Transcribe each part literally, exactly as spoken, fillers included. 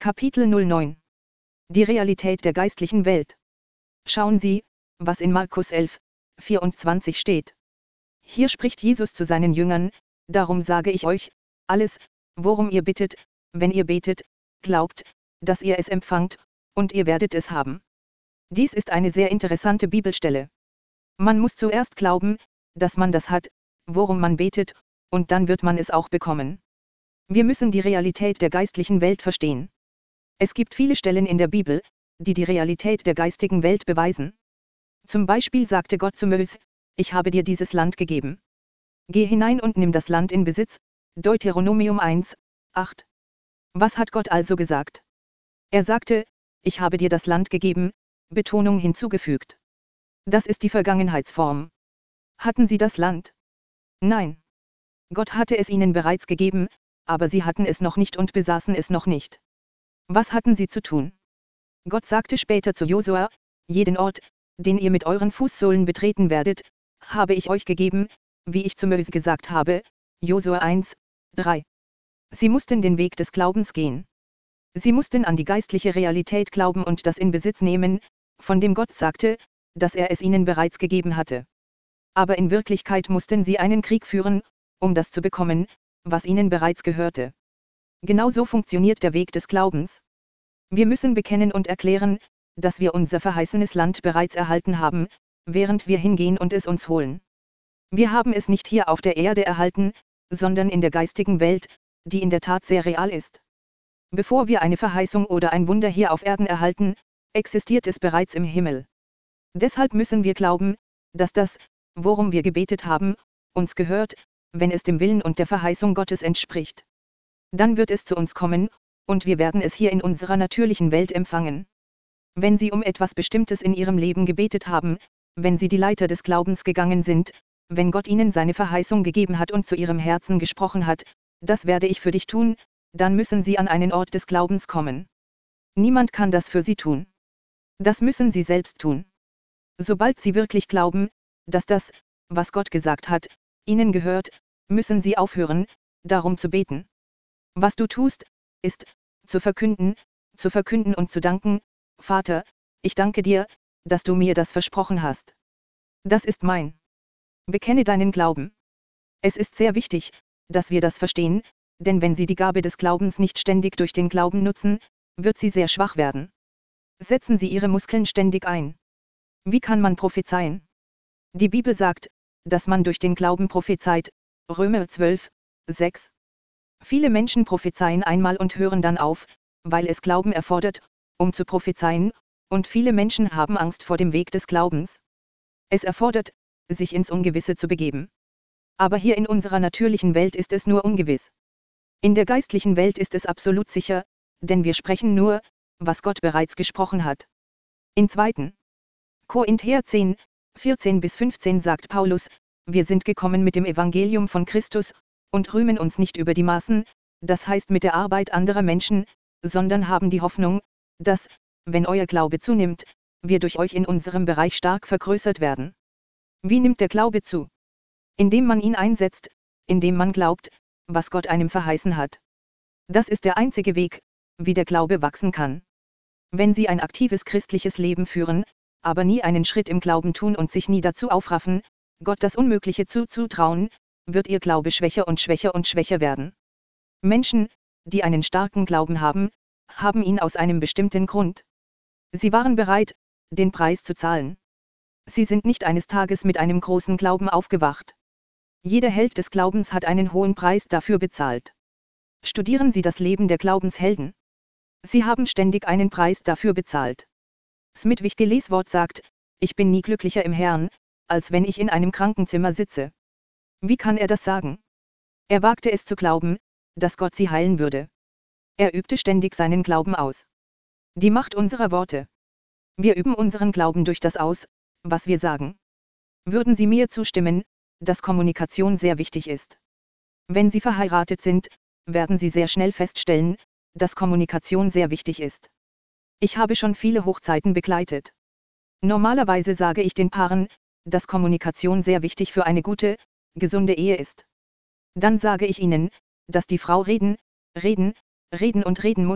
Kapitel null neun. Die Realität der geistlichen Welt. Schauen Sie, was in Markus elf, vierundzwanzig steht. Hier spricht Jesus zu seinen Jüngern: Darum sage ich euch, alles, worum ihr bittet, wenn ihr betet, glaubt, dass ihr es empfangt, und ihr werdet es haben. Dies ist eine sehr interessante Bibelstelle. Man muss zuerst glauben, dass man das hat, worum man betet, und dann wird man es auch bekommen. Wir müssen die Realität der geistlichen Welt verstehen. Es gibt viele Stellen in der Bibel, die die Realität der geistigen Welt beweisen. Zum Beispiel sagte Gott zu Mose: Ich habe dir dieses Land gegeben. Geh hinein und nimm das Land in Besitz. Deuteronomium eins, acht. Was hat Gott also gesagt? Er sagte: Ich habe dir das Land gegeben, Betonung hinzugefügt. Das ist die Vergangenheitsform. Hatten sie das Land? Nein. Gott hatte es ihnen bereits gegeben, aber sie hatten es noch nicht und besaßen es noch nicht. Was hatten sie zu tun? Gott sagte später zu Josua: Jeden Ort, den ihr mit euren Fußsohlen betreten werdet, habe ich euch gegeben, wie ich zu Mose gesagt habe. Josua eins, drei. Sie mussten den Weg des Glaubens gehen. Sie mussten an die geistliche Realität glauben und das in Besitz nehmen, von dem Gott sagte, dass er es ihnen bereits gegeben hatte. Aber in Wirklichkeit mussten sie einen Krieg führen, um das zu bekommen, was ihnen bereits gehörte. Genauso funktioniert der Weg des Glaubens. Wir müssen bekennen und erklären, dass wir unser verheißenes Land bereits erhalten haben, während wir hingehen und es uns holen. Wir haben es nicht hier auf der Erde erhalten, sondern in der geistigen Welt, die in der Tat sehr real ist. Bevor wir eine Verheißung oder ein Wunder hier auf Erden erhalten, existiert es bereits im Himmel. Deshalb müssen wir glauben, dass das, worum wir gebetet haben, uns gehört, wenn es dem Willen und der Verheißung Gottes entspricht. Dann wird es zu uns kommen, und wir werden es hier in unserer natürlichen Welt empfangen. Wenn Sie um etwas Bestimmtes in Ihrem Leben gebetet haben, wenn Sie die Leiter des Glaubens gegangen sind, wenn Gott Ihnen seine Verheißung gegeben hat und zu Ihrem Herzen gesprochen hat: Das werde ich für dich tun, dann müssen Sie an einen Ort des Glaubens kommen. Niemand kann das für Sie tun. Das müssen Sie selbst tun. Sobald Sie wirklich glauben, dass das, was Gott gesagt hat, Ihnen gehört, müssen Sie aufhören, darum zu beten. Was du tust, ist, zu verkünden, zu verkünden und zu danken: Vater, ich danke dir, dass du mir das versprochen hast. Das ist mein. Bekenne deinen Glauben. Es ist sehr wichtig, dass wir das verstehen, denn wenn Sie die Gabe des Glaubens nicht ständig durch den Glauben nutzen, wird sie sehr schwach werden. Setzen Sie Ihre Muskeln ständig ein. Wie kann man prophezeien? Die Bibel sagt, dass man durch den Glauben prophezeit. Römer zwölf, sechs. Viele Menschen prophezeien einmal und hören dann auf, weil es Glauben erfordert, um zu prophezeien, und viele Menschen haben Angst vor dem Weg des Glaubens. Es erfordert, sich ins Ungewisse zu begeben. Aber hier in unserer natürlichen Welt ist es nur ungewiss. In der geistlichen Welt ist es absolut sicher, denn wir sprechen nur, was Gott bereits gesprochen hat. In zweiten Korinther zehn, vierzehn bis fünfzehn sagt Paulus: Wir sind gekommen mit dem Evangelium von Christus, und rühmen uns nicht über die Maßen, das heißt mit der Arbeit anderer Menschen, sondern haben die Hoffnung, dass, wenn euer Glaube zunimmt, wir durch euch in unserem Bereich stark vergrößert werden. Wie nimmt der Glaube zu? Indem man ihn einsetzt, indem man glaubt, was Gott einem verheißen hat. Das ist der einzige Weg, wie der Glaube wachsen kann. Wenn Sie ein aktives christliches Leben führen, aber nie einen Schritt im Glauben tun und sich nie dazu aufraffen, Gott das Unmögliche zuzutrauen, wird Ihr Glaube schwächer und schwächer und schwächer werden. Menschen, die einen starken Glauben haben, haben ihn aus einem bestimmten Grund. Sie waren bereit, den Preis zu zahlen. Sie sind nicht eines Tages mit einem großen Glauben aufgewacht. Jeder Held des Glaubens hat einen hohen Preis dafür bezahlt. Studieren Sie das Leben der Glaubenshelden. Sie haben ständig einen Preis dafür bezahlt. Smith Wigglesworth sagt: Ich bin nie glücklicher im Herrn, als wenn ich in einem Krankenzimmer sitze. Wie kann er das sagen? Er wagte es zu glauben, dass Gott sie heilen würde. Er übte ständig seinen Glauben aus. Die Macht unserer Worte. Wir üben unseren Glauben durch das aus, was wir sagen. Würden Sie mir zustimmen, dass Kommunikation sehr wichtig ist? Wenn Sie verheiratet sind, werden Sie sehr schnell feststellen, dass Kommunikation sehr wichtig ist. Ich habe schon viele Hochzeiten begleitet. Normalerweise sage ich den Paaren, dass Kommunikation sehr wichtig für eine gute, gesunde Ehe ist. Dann sage ich ihnen, dass die Frau reden, reden, reden und reden muss,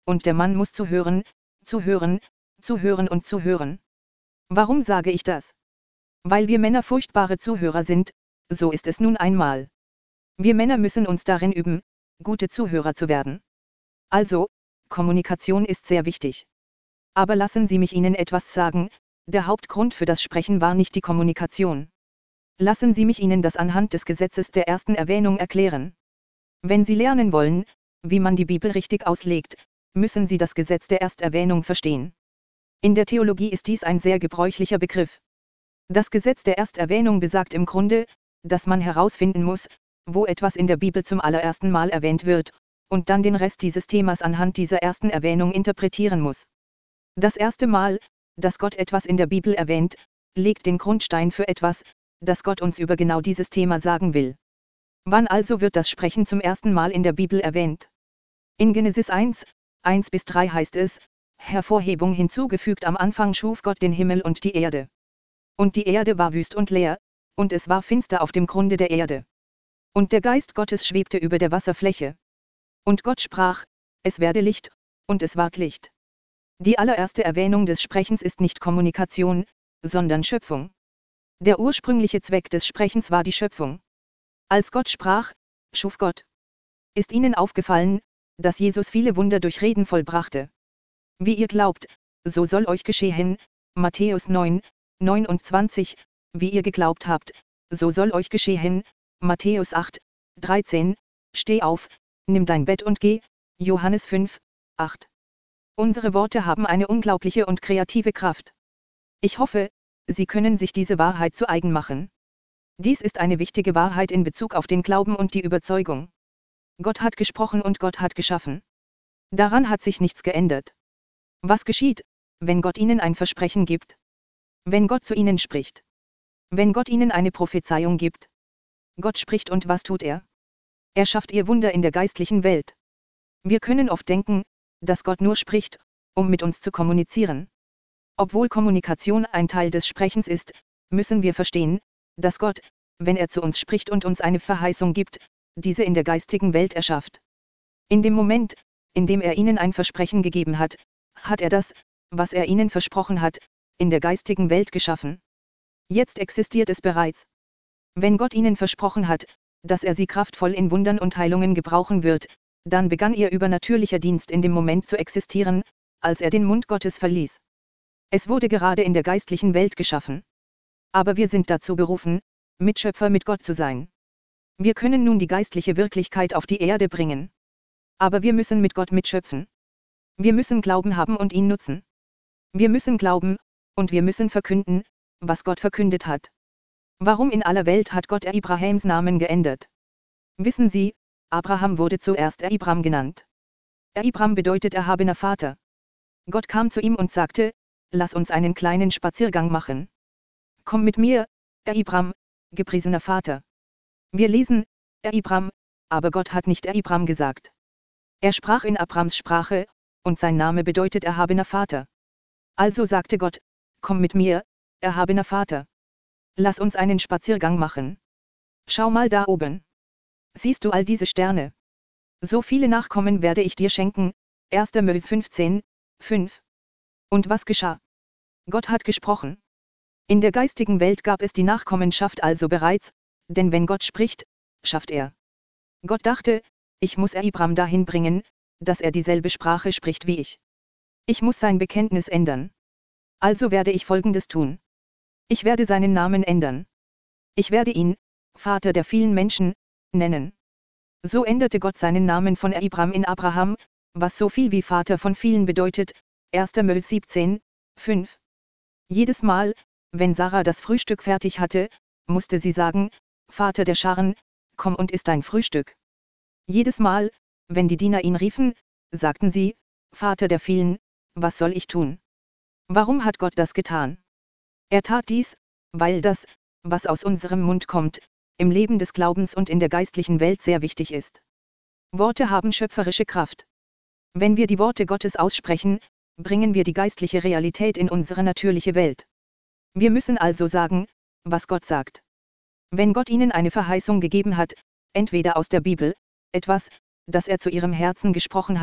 und der Mann muss zuhören, zuhören, zuhören und zuhören. Warum sage ich das? Weil wir Männer furchtbare Zuhörer sind, so ist es nun einmal. Wir Männer müssen uns darin üben, gute Zuhörer zu werden. Also, Kommunikation ist sehr wichtig. Aber lassen Sie mich Ihnen etwas sagen, der Hauptgrund für das Sprechen war nicht die Kommunikation. Lassen Sie mich Ihnen das anhand des Gesetzes der ersten Erwähnung erklären. Wenn Sie lernen wollen, wie man die Bibel richtig auslegt, müssen Sie das Gesetz der Ersterwähnung verstehen. In der Theologie ist dies ein sehr gebräuchlicher Begriff. Das Gesetz der Ersterwähnung besagt im Grunde, dass man herausfinden muss, wo etwas in der Bibel zum allerersten Mal erwähnt wird, und dann den Rest dieses Themas anhand dieser ersten Erwähnung interpretieren muss. Das erste Mal, dass Gott etwas in der Bibel erwähnt, legt den Grundstein für etwas, das Gott uns über genau dieses Thema sagen will. Wann also wird das Sprechen zum ersten Mal in der Bibel erwähnt? In Genesis eins, eins bis drei heißt es, Hervorhebung hinzugefügt: Am Anfang schuf Gott den Himmel und die Erde. Und die Erde war wüst und leer, und es war finster auf dem Grunde der Erde. Und der Geist Gottes schwebte über der Wasserfläche. Und Gott sprach, es werde Licht, und es ward Licht. Die allererste Erwähnung des Sprechens ist nicht Kommunikation, sondern Schöpfung. Der ursprüngliche Zweck des Sprechens war die Schöpfung. Als Gott sprach, schuf Gott. Ist Ihnen aufgefallen, dass Jesus viele Wunder durch Reden vollbrachte? Wie ihr glaubt, so soll euch geschehen, Matthäus neun, neunundzwanzig, wie ihr geglaubt habt, so soll euch geschehen, Matthäus acht, dreizehn, steh auf, nimm dein Bett und geh, Johannes fünf, acht. Unsere Worte haben eine unglaubliche und kreative Kraft. Ich hoffe, Sie können sich diese Wahrheit zu eigen machen. Dies ist eine wichtige Wahrheit in Bezug auf den Glauben und die Überzeugung. Gott hat gesprochen und Gott hat geschaffen. Daran hat sich nichts geändert. Was geschieht, wenn Gott Ihnen ein Versprechen gibt? Wenn Gott zu Ihnen spricht? Wenn Gott Ihnen eine Prophezeiung gibt? Gott spricht und was tut er? Er schafft Ihr Wunder in der geistlichen Welt. Wir können oft denken, dass Gott nur spricht, um mit uns zu kommunizieren. Obwohl Kommunikation ein Teil des Sprechens ist, müssen wir verstehen, dass Gott, wenn er zu uns spricht und uns eine Verheißung gibt, diese in der geistigen Welt erschafft. In dem Moment, in dem er Ihnen ein Versprechen gegeben hat, hat er das, was er Ihnen versprochen hat, in der geistigen Welt geschaffen. Jetzt existiert es bereits. Wenn Gott Ihnen versprochen hat, dass er Sie kraftvoll in Wundern und Heilungen gebrauchen wird, dann begann Ihr übernatürlicher Dienst in dem Moment zu existieren, als er den Mund Gottes verließ. Es wurde gerade in der geistlichen Welt geschaffen. Aber wir sind dazu berufen, Mitschöpfer mit Gott zu sein. Wir können nun die geistliche Wirklichkeit auf die Erde bringen. Aber wir müssen mit Gott mitschöpfen. Wir müssen Glauben haben und ihn nutzen. Wir müssen glauben, und wir müssen verkünden, was Gott verkündet hat. Warum in aller Welt hat Gott Abrahams Namen geändert? Wissen Sie, Abraham wurde zuerst Abram genannt. Abram bedeutet erhabener Vater. Gott kam zu ihm und sagte, lass uns einen kleinen Spaziergang machen. Komm mit mir, Abram, gepriesener Vater. Wir lesen, Abram, aber Gott hat nicht Abram gesagt. Er sprach in Abrams Sprache, und sein Name bedeutet erhabener Vater. Also sagte Gott, komm mit mir, erhabener Vater. Lass uns einen Spaziergang machen. Schau mal da oben. Siehst du all diese Sterne? So viele Nachkommen werde ich dir schenken, erster Mose fünfzehn, fünf. Und was geschah? Gott hat gesprochen. In der geistigen Welt gab es die Nachkommenschaft also bereits, denn wenn Gott spricht, schafft er. Gott dachte, ich muss Abram dahin bringen, dass er dieselbe Sprache spricht wie ich. Ich muss sein Bekenntnis ändern. Also werde ich Folgendes tun. Ich werde seinen Namen ändern. Ich werde ihn, Vater der vielen Menschen, nennen. So änderte Gott seinen Namen von Abram in Abraham, was so viel wie Vater von vielen bedeutet, erster Mose siebzehn, fünf. Jedes Mal, wenn Sarah das Frühstück fertig hatte, musste sie sagen, Vater der Scharen, komm und iss dein Frühstück. Jedes Mal, wenn die Diener ihn riefen, sagten sie, Vater der vielen, was soll ich tun? Warum hat Gott das getan? Er tat dies, weil das, was aus unserem Mund kommt, im Leben des Glaubens und in der geistlichen Welt sehr wichtig ist. Worte haben schöpferische Kraft. Wenn wir die Worte Gottes aussprechen, bringen wir die geistliche Realität in unsere natürliche Welt. Wir müssen also sagen, was Gott sagt. Wenn Gott Ihnen eine Verheißung gegeben hat, entweder aus der Bibel, etwas, das er zu Ihrem Herzen gesprochen hat,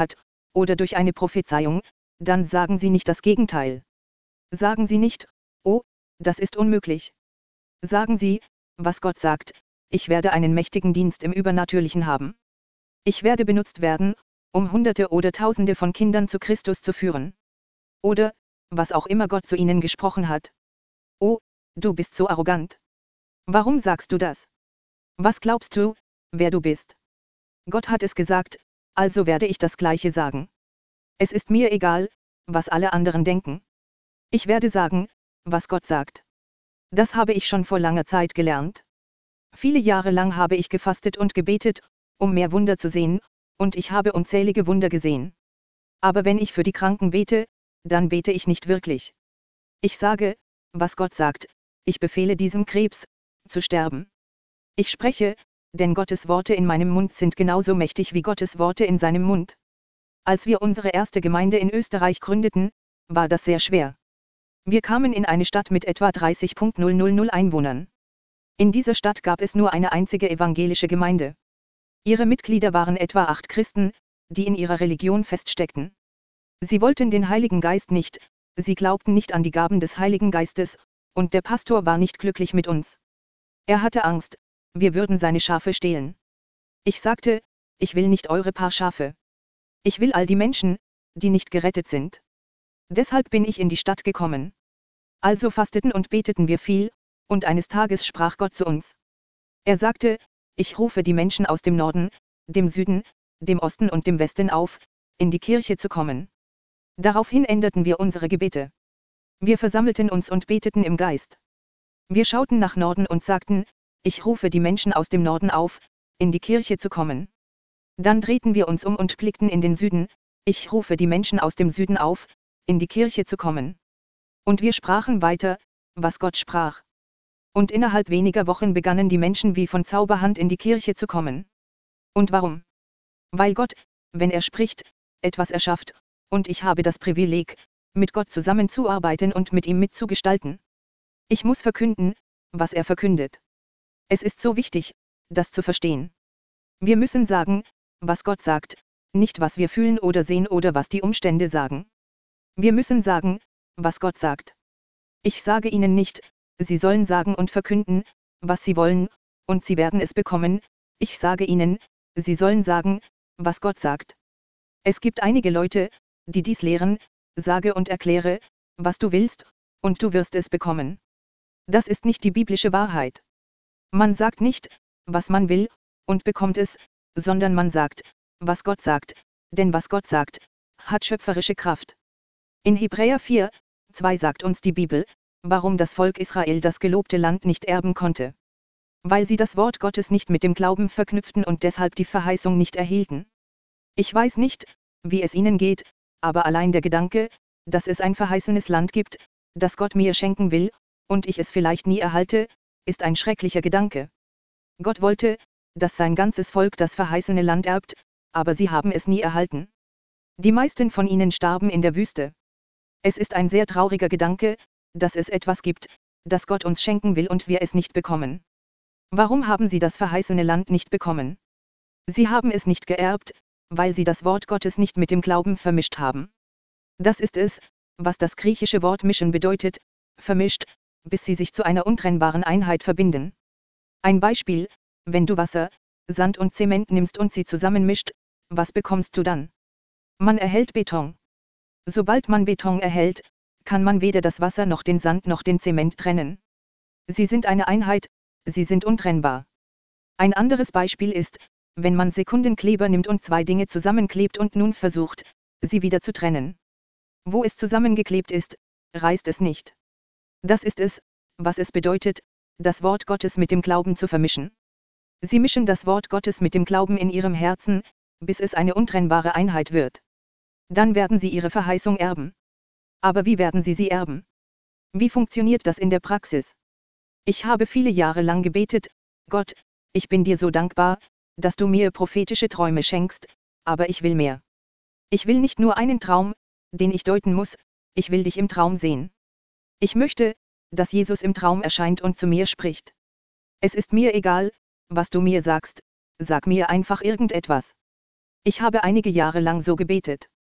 oder durch eine Prophezeiung, dann sagen Sie nicht das Gegenteil. Sagen Sie nicht, oh, das ist unmöglich. Sagen Sie, was Gott sagt, ich werde einen mächtigen Dienst im Übernatürlichen haben. Ich werde benutzt werden, um Hunderte oder Tausende von Kindern zu Christus zu führen. Oder, was auch immer Gott zu ihnen gesprochen hat. Oh, du bist so arrogant. Warum sagst du das? Was glaubst du, wer du bist? Gott hat es gesagt, also werde ich das Gleiche sagen. Es ist mir egal, was alle anderen denken. Ich werde sagen, was Gott sagt. Das habe ich schon vor langer Zeit gelernt. Viele Jahre lang habe ich gefastet und gebetet, um mehr Wunder zu sehen, und ich habe unzählige Wunder gesehen. Aber wenn ich für die Kranken bete, dann bete ich nicht wirklich. Ich sage, was Gott sagt, ich befehle diesem Krebs, zu sterben. Ich spreche, denn Gottes Worte in meinem Mund sind genauso mächtig wie Gottes Worte in seinem Mund. Als wir unsere erste Gemeinde in Österreich gründeten, war das sehr schwer. Wir kamen in eine Stadt mit etwa dreißigtausend Einwohnern. In dieser Stadt gab es nur eine einzige evangelische Gemeinde. Ihre Mitglieder waren etwa acht Christen, die in ihrer Religion feststeckten. Sie wollten den Heiligen Geist nicht, sie glaubten nicht an die Gaben des Heiligen Geistes, und der Pastor war nicht glücklich mit uns. Er hatte Angst, wir würden seine Schafe stehlen. Ich sagte, ich will nicht eure paar Schafe. Ich will all die Menschen, die nicht gerettet sind. Deshalb bin ich in die Stadt gekommen. Also fasteten und beteten wir viel, und eines Tages sprach Gott zu uns. Er sagte, ich rufe die Menschen aus dem Norden, dem Süden, dem Osten und dem Westen auf, in die Kirche zu kommen. Daraufhin änderten wir unsere Gebete. Wir versammelten uns und beteten im Geist. Wir schauten nach Norden und sagten, ich rufe die Menschen aus dem Norden auf, in die Kirche zu kommen. Dann drehten wir uns um und blickten in den Süden, ich rufe die Menschen aus dem Süden auf, in die Kirche zu kommen. Und wir sprachen weiter, was Gott sprach. Und innerhalb weniger Wochen begannen die Menschen wie von Zauberhand in die Kirche zu kommen. Und warum? Weil Gott, wenn er spricht, etwas erschafft, und ich habe das Privileg, mit Gott zusammenzuarbeiten und mit ihm mitzugestalten. Ich muss verkünden, was er verkündet. Es ist so wichtig, das zu verstehen. Wir müssen sagen, was Gott sagt, nicht was wir fühlen oder sehen oder was die Umstände sagen. Wir müssen sagen, was Gott sagt. Ich sage ihnen nicht, sie sollen sagen und verkünden, was sie wollen, und sie werden es bekommen, ich sage ihnen, sie sollen sagen, was Gott sagt. Es gibt einige Leute, die dies lehren, sage und erkläre, was du willst, und du wirst es bekommen. Das ist nicht die biblische Wahrheit. Man sagt nicht, was man will, und bekommt es, sondern man sagt, was Gott sagt, denn was Gott sagt, hat schöpferische Kraft. In Hebräer vier, zwei sagt uns die Bibel, warum das Volk Israel das gelobte Land nicht erben konnte. Weil sie das Wort Gottes nicht mit dem Glauben verknüpften und deshalb die Verheißung nicht erhielten. Ich weiß nicht, wie es ihnen geht, aber allein der Gedanke, dass es ein verheißenes Land gibt, das Gott mir schenken will, und ich es vielleicht nie erhalte, ist ein schrecklicher Gedanke. Gott wollte, dass sein ganzes Volk das verheißene Land erbt, aber sie haben es nie erhalten. Die meisten von ihnen starben in der Wüste. Es ist ein sehr trauriger Gedanke, dass es etwas gibt, das Gott uns schenken will und wir es nicht bekommen. Warum haben sie das verheißene Land nicht bekommen? Sie haben es nicht geerbt, weil sie das Wort Gottes nicht mit dem Glauben vermischt haben. Das ist es, was das griechische Wort mischen bedeutet, vermischt, bis sie sich zu einer untrennbaren Einheit verbinden. Ein Beispiel, wenn du Wasser, Sand und Zement nimmst und sie zusammenmischt, was bekommst du dann? Man erhält Beton. Sobald man Beton erhält, kann man weder das Wasser noch den Sand noch den Zement trennen. Sie sind eine Einheit, sie sind untrennbar. Ein anderes Beispiel ist, wenn man Sekundenkleber nimmt und zwei Dinge zusammenklebt und nun versucht, sie wieder zu trennen. Wo es zusammengeklebt ist, reißt es nicht. Das ist es, was es bedeutet, das Wort Gottes mit dem Glauben zu vermischen. Sie mischen das Wort Gottes mit dem Glauben in ihrem Herzen, bis es eine untrennbare Einheit wird. Dann werden sie ihre Verheißung erben. Aber wie werden sie sie erben? Wie funktioniert das in der Praxis? Ich habe viele Jahre lang gebetet, Gott, ich bin dir so dankbar, dass du mir prophetische Träume schenkst, aber ich will mehr. Ich will nicht nur einen Traum, den ich deuten muss, ich will dich im Traum sehen. Ich möchte, dass Jesus im Traum erscheint und zu mir spricht. Es ist mir egal, was du mir sagst, sag mir einfach irgendetwas. Ich habe einige Jahre lang so gebetet.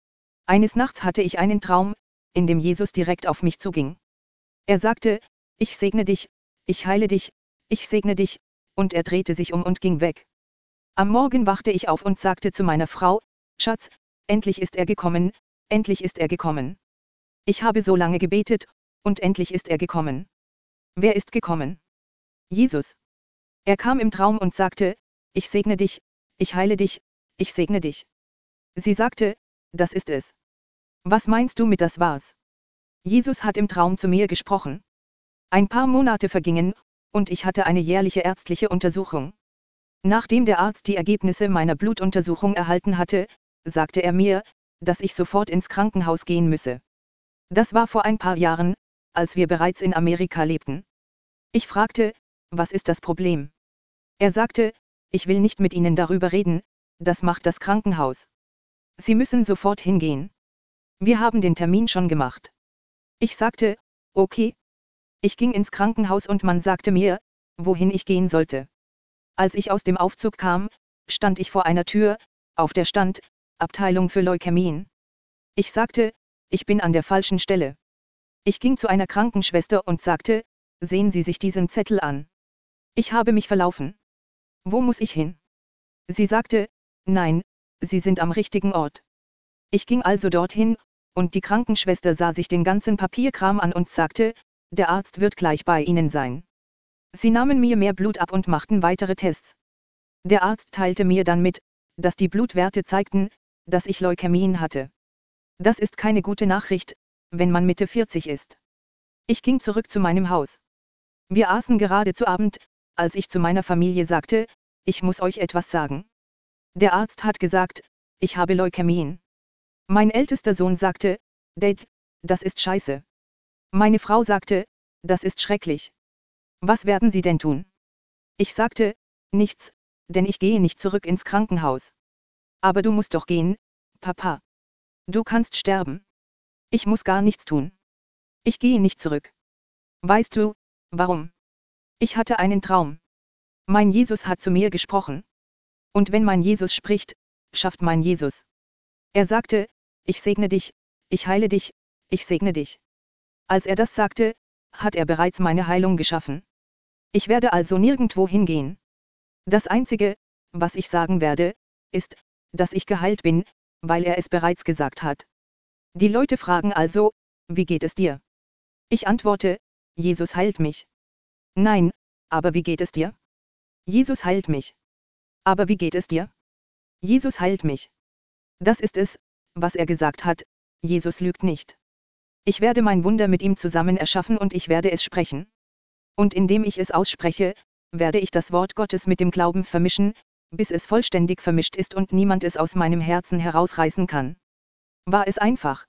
Eines Nachts hatte ich einen Traum, in dem Jesus direkt auf mich zuging. Er sagte, ich segne dich, ich heile dich, ich segne dich, und er drehte sich um und ging weg. Am Morgen wachte ich auf und sagte zu meiner Frau, Schatz, endlich ist er gekommen, endlich ist er gekommen. Ich habe so lange gebetet, und endlich ist er gekommen. Wer ist gekommen? Jesus. Er kam im Traum und sagte, ich segne dich, ich heile dich, ich segne dich. Sie sagte, das ist es. Was meinst du mit das war's? Jesus hat im Traum zu mir gesprochen. Ein paar Monate vergingen, und ich hatte eine jährliche ärztliche Untersuchung. Nachdem der Arzt die Ergebnisse meiner Blutuntersuchung erhalten hatte, sagte er mir, dass ich sofort ins Krankenhaus gehen müsse. Das war vor ein paar Jahren, als wir bereits in Amerika lebten. Ich fragte, was ist das Problem? Er sagte, ich will nicht mit Ihnen darüber reden, das macht das Krankenhaus. Sie müssen sofort hingehen. Wir haben den Termin schon gemacht. Ich sagte, okay. Ich ging ins Krankenhaus und man sagte mir, wohin ich gehen sollte. Als ich aus dem Aufzug kam, stand ich vor einer Tür, auf der stand, Abteilung für Leukämien. Ich sagte, ich bin an der falschen Stelle. Ich ging zu einer Krankenschwester und sagte, sehen Sie sich diesen Zettel an. Ich habe mich verlaufen. Wo muss ich hin? Sie sagte, nein, Sie sind am richtigen Ort. Ich ging also dorthin, und die Krankenschwester sah sich den ganzen Papierkram an und sagte, der Arzt wird gleich bei Ihnen sein. Sie nahmen mir mehr Blut ab und machten weitere Tests. Der Arzt teilte mir dann mit, dass die Blutwerte zeigten, dass ich Leukämien hatte. Das ist keine gute Nachricht, wenn man Mitte vierzig ist. Ich ging zurück zu meinem Haus. Wir aßen gerade zu Abend, als ich zu meiner Familie sagte, ich muss euch etwas sagen. Der Arzt hat gesagt, ich habe Leukämien. Mein ältester Sohn sagte, Dad, das ist scheiße. Meine Frau sagte, das ist schrecklich. Was werden Sie denn tun? Ich sagte, nichts, denn ich gehe nicht zurück ins Krankenhaus. Aber du musst doch gehen, Papa. Du kannst sterben. Ich muss gar nichts tun. Ich gehe nicht zurück. Weißt du, warum? Ich hatte einen Traum. Mein Jesus hat zu mir gesprochen. Und wenn mein Jesus spricht, schafft mein Jesus. Er sagte, ich segne dich, ich heile dich, ich segne dich. Als er das sagte, hat er bereits meine Heilung geschaffen. Ich werde also nirgendwo hingehen. Das Einzige, was ich sagen werde, ist, dass ich geheilt bin, weil er es bereits gesagt hat. Die Leute fragen also, wie geht es dir? Ich antworte, Jesus heilt mich. Nein, aber wie geht es dir? Jesus heilt mich. Aber wie geht es dir? Jesus heilt mich. Das ist es, was er gesagt hat, Jesus lügt nicht. Ich werde mein Wunder mit ihm zusammen erschaffen und ich werde es sprechen. Und indem ich es ausspreche, werde ich das Wort Gottes mit dem Glauben vermischen, bis es vollständig vermischt ist und niemand es aus meinem Herzen herausreißen kann. War es einfach?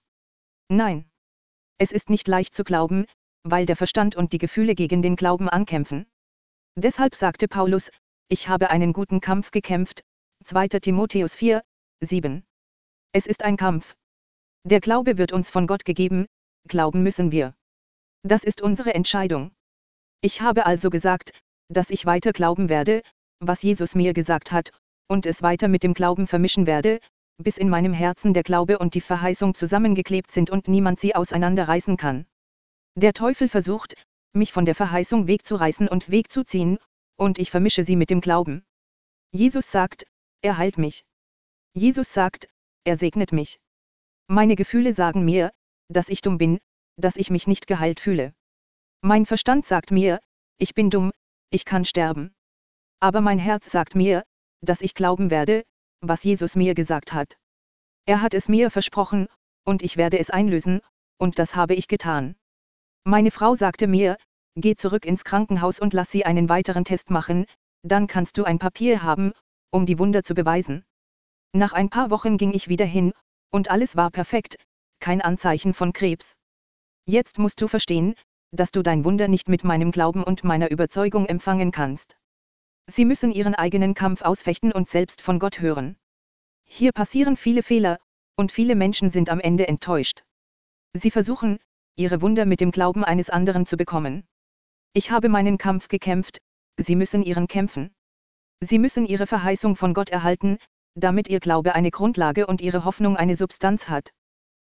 Nein. Es ist nicht leicht zu glauben, weil der Verstand und die Gefühle gegen den Glauben ankämpfen. Deshalb sagte Paulus, ich habe einen guten Kampf gekämpft, zweiter Timotheus vier, sieben. Es ist ein Kampf. Der Glaube wird uns von Gott gegeben, glauben müssen wir. Das ist unsere Entscheidung. Ich habe also gesagt, dass ich weiter glauben werde, was Jesus mir gesagt hat, und es weiter mit dem Glauben vermischen werde, bis in meinem Herzen der Glaube und die Verheißung zusammengeklebt sind und niemand sie auseinanderreißen kann. Der Teufel versucht, mich von der Verheißung wegzureißen und wegzuziehen, und ich vermische sie mit dem Glauben. Jesus sagt, er heilt mich. Jesus sagt, er segnet mich. Meine Gefühle sagen mir, dass ich dumm bin, dass ich mich nicht geheilt fühle. Mein Verstand sagt mir, ich bin dumm, ich kann sterben. Aber mein Herz sagt mir, dass ich glauben werde, was Jesus mir gesagt hat. Er hat es mir versprochen, und ich werde es einlösen, und das habe ich getan. Meine Frau sagte mir, geh zurück ins Krankenhaus und lass sie einen weiteren Test machen, dann kannst du ein Papier haben, um die Wunder zu beweisen. Nach ein paar Wochen ging ich wieder hin, und alles war perfekt, kein Anzeichen von Krebs. Jetzt musst du verstehen, dass du dein Wunder nicht mit meinem Glauben und meiner Überzeugung empfangen kannst. Sie müssen ihren eigenen Kampf ausfechten und selbst von Gott hören. Hier passieren viele Fehler, und viele Menschen sind am Ende enttäuscht. Sie versuchen, ihre Wunder mit dem Glauben eines anderen zu bekommen. Ich habe meinen Kampf gekämpft, sie müssen ihren kämpfen. Sie müssen ihre Verheißung von Gott erhalten, damit ihr Glaube eine Grundlage und ihre Hoffnung eine Substanz hat.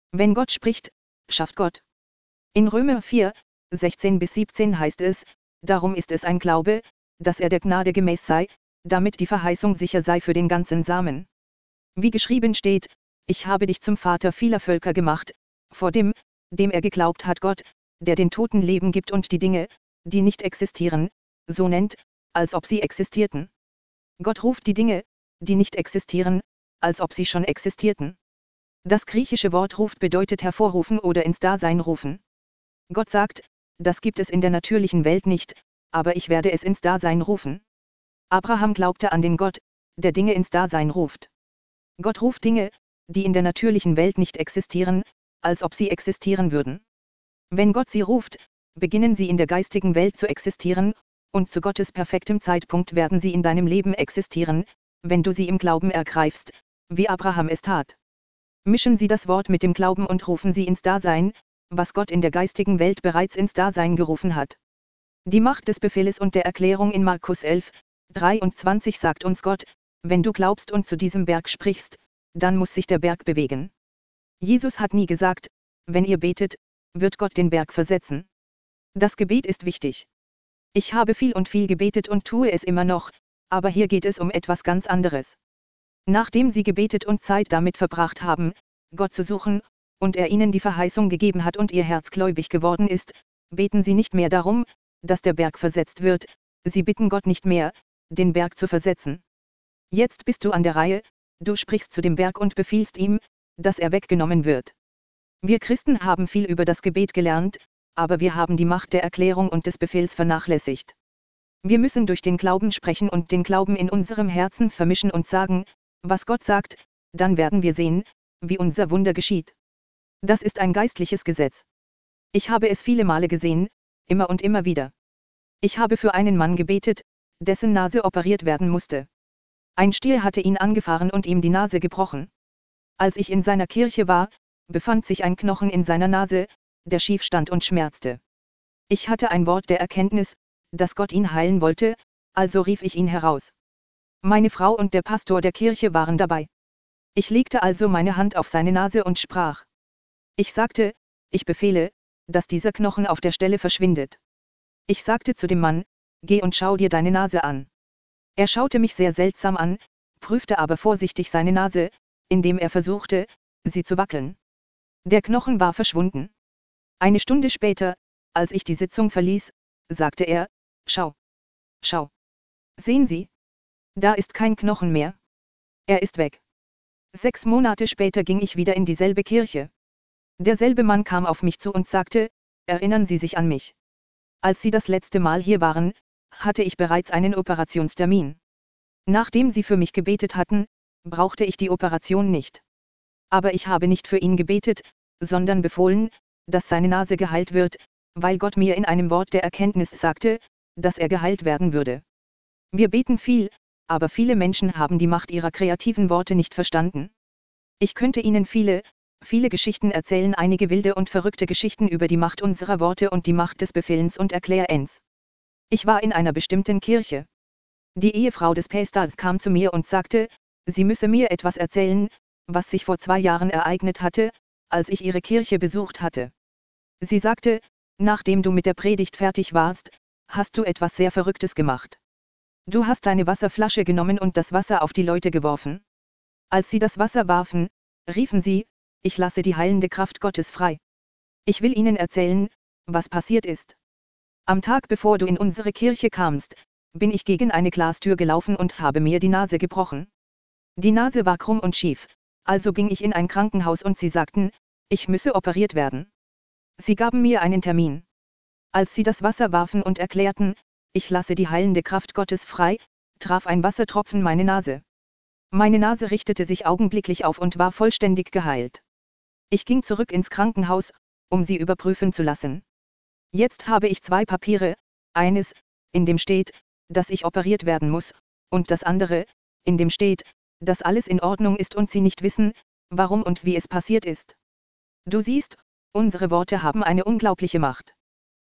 Wenn Gott spricht, schafft Gott. In Römer vier, sechzehn bis siebzehn heißt es, darum ist es ein Glaube, dass er der Gnade gemäß sei, damit die Verheißung sicher sei für den ganzen Samen. Wie geschrieben steht, ich habe dich zum Vater vieler Völker gemacht, vor dem, dem er geglaubt hat Gott, der den Toten Leben gibt und die Dinge, die nicht existieren, so nennt, als ob sie existierten. Gott ruft die Dinge, die nicht existieren, als ob sie schon existierten. Das griechische Wort ruft bedeutet hervorrufen oder ins Dasein rufen. Gott sagt, das gibt es in der natürlichen Welt nicht, aber ich werde es ins Dasein rufen. Abraham glaubte an den Gott, der Dinge ins Dasein ruft. Gott ruft Dinge, die in der natürlichen Welt nicht existieren, als ob sie existieren würden. Wenn Gott sie ruft, beginnen sie in der geistigen Welt zu existieren, und zu Gottes perfektem Zeitpunkt werden sie in deinem Leben existieren, wenn du sie im Glauben ergreifst, wie Abraham es tat. Mischen Sie das Wort mit dem Glauben und rufen Sie ins Dasein, was Gott in der geistigen Welt bereits ins Dasein gerufen hat. Die Macht des Befehles und der Erklärung in Markus elf, dreiundzwanzig sagt uns Gott, wenn du glaubst und zu diesem Berg sprichst, dann muss sich der Berg bewegen. Jesus hat nie gesagt, wenn ihr betet, wird Gott den Berg versetzen. Das Gebet ist wichtig. Ich habe viel und viel gebetet und tue es immer noch, aber hier geht es um etwas ganz anderes. Nachdem sie gebetet und Zeit damit verbracht haben, Gott zu suchen, und er ihnen die Verheißung gegeben hat und ihr Herz gläubig geworden ist, beten sie nicht mehr darum, dass der Berg versetzt wird, sie bitten Gott nicht mehr, den Berg zu versetzen. Jetzt bist du an der Reihe, du sprichst zu dem Berg und befiehlst ihm, dass er weggenommen wird. Wir Christen haben viel über das Gebet gelernt, aber wir haben die Macht der Erklärung und des Befehls vernachlässigt. Wir müssen durch den Glauben sprechen und den Glauben in unserem Herzen vermischen und sagen, was Gott sagt, dann werden wir sehen, wie unser Wunder geschieht. Das ist ein geistliches Gesetz. Ich habe es viele Male gesehen, immer und immer wieder. Ich habe für einen Mann gebetet, dessen Nase operiert werden musste. Ein Stier hatte ihn angefahren und ihm die Nase gebrochen. Als ich in seiner Kirche war, befand sich ein Knochen in seiner Nase, der schief stand und schmerzte. Ich hatte ein Wort der Erkenntnis, dass Gott ihn heilen wollte, also rief ich ihn heraus. Meine Frau und der Pastor der Kirche waren dabei. Ich legte also meine Hand auf seine Nase und sprach. Ich sagte, ich befehle, dass dieser Knochen auf der Stelle verschwindet. Ich sagte zu dem Mann, geh und schau dir deine Nase an. Er schaute mich sehr seltsam an, prüfte aber vorsichtig seine Nase, indem er versuchte, sie zu wackeln. Der Knochen war verschwunden. Eine Stunde später, als ich die Sitzung verließ, sagte er, schau. Schau. Sehen Sie? Da ist kein Knochen mehr. Er ist weg. Sechs Monate später ging ich wieder in dieselbe Kirche. Derselbe Mann kam auf mich zu und sagte, erinnern Sie sich an mich? Als Sie das letzte Mal hier waren, hatte ich bereits einen Operationstermin. Nachdem Sie für mich gebetet hatten, brauchte ich die Operation nicht. Aber ich habe nicht für ihn gebetet, sondern befohlen, dass seine Nase geheilt wird, weil Gott mir in einem Wort der Erkenntnis sagte, dass er geheilt werden würde. Wir beten viel, aber viele Menschen haben die Macht ihrer kreativen Worte nicht verstanden. Ich könnte Ihnen viele, viele Geschichten erzählen, einige wilde und verrückte Geschichten über die Macht unserer Worte und die Macht des Befehlens und Erklärens. Ich war in einer bestimmten Kirche. Die Ehefrau des Pastors kam zu mir und sagte, sie müsse mir etwas erzählen, was sich vor zwei Jahren ereignet hatte, als ich ihre Kirche besucht hatte. Sie sagte, nachdem du mit der Predigt fertig warst, hast du etwas sehr Verrücktes gemacht. Du hast deine Wasserflasche genommen und das Wasser auf die Leute geworfen. Als sie das Wasser warfen, riefen sie, ich lasse die heilende Kraft Gottes frei. Ich will Ihnen erzählen, was passiert ist. Am Tag bevor du in unsere Kirche kamst, bin ich gegen eine Glastür gelaufen und habe mir die Nase gebrochen. Die Nase war krumm und schief, also ging ich in ein Krankenhaus und sie sagten, ich müsse operiert werden. Sie gaben mir einen Termin. Als sie das Wasser warfen und erklärten, ich lasse die heilende Kraft Gottes frei, traf ein Wassertropfen meine Nase. Meine Nase richtete sich augenblicklich auf und war vollständig geheilt. Ich ging zurück ins Krankenhaus, um sie überprüfen zu lassen. Jetzt habe ich zwei Papiere, eines, in dem steht, dass ich operiert werden muss, und das andere, in dem steht, dass alles in Ordnung ist und sie nicht wissen, warum und wie es passiert ist. Du siehst, unsere Worte haben eine unglaubliche Macht.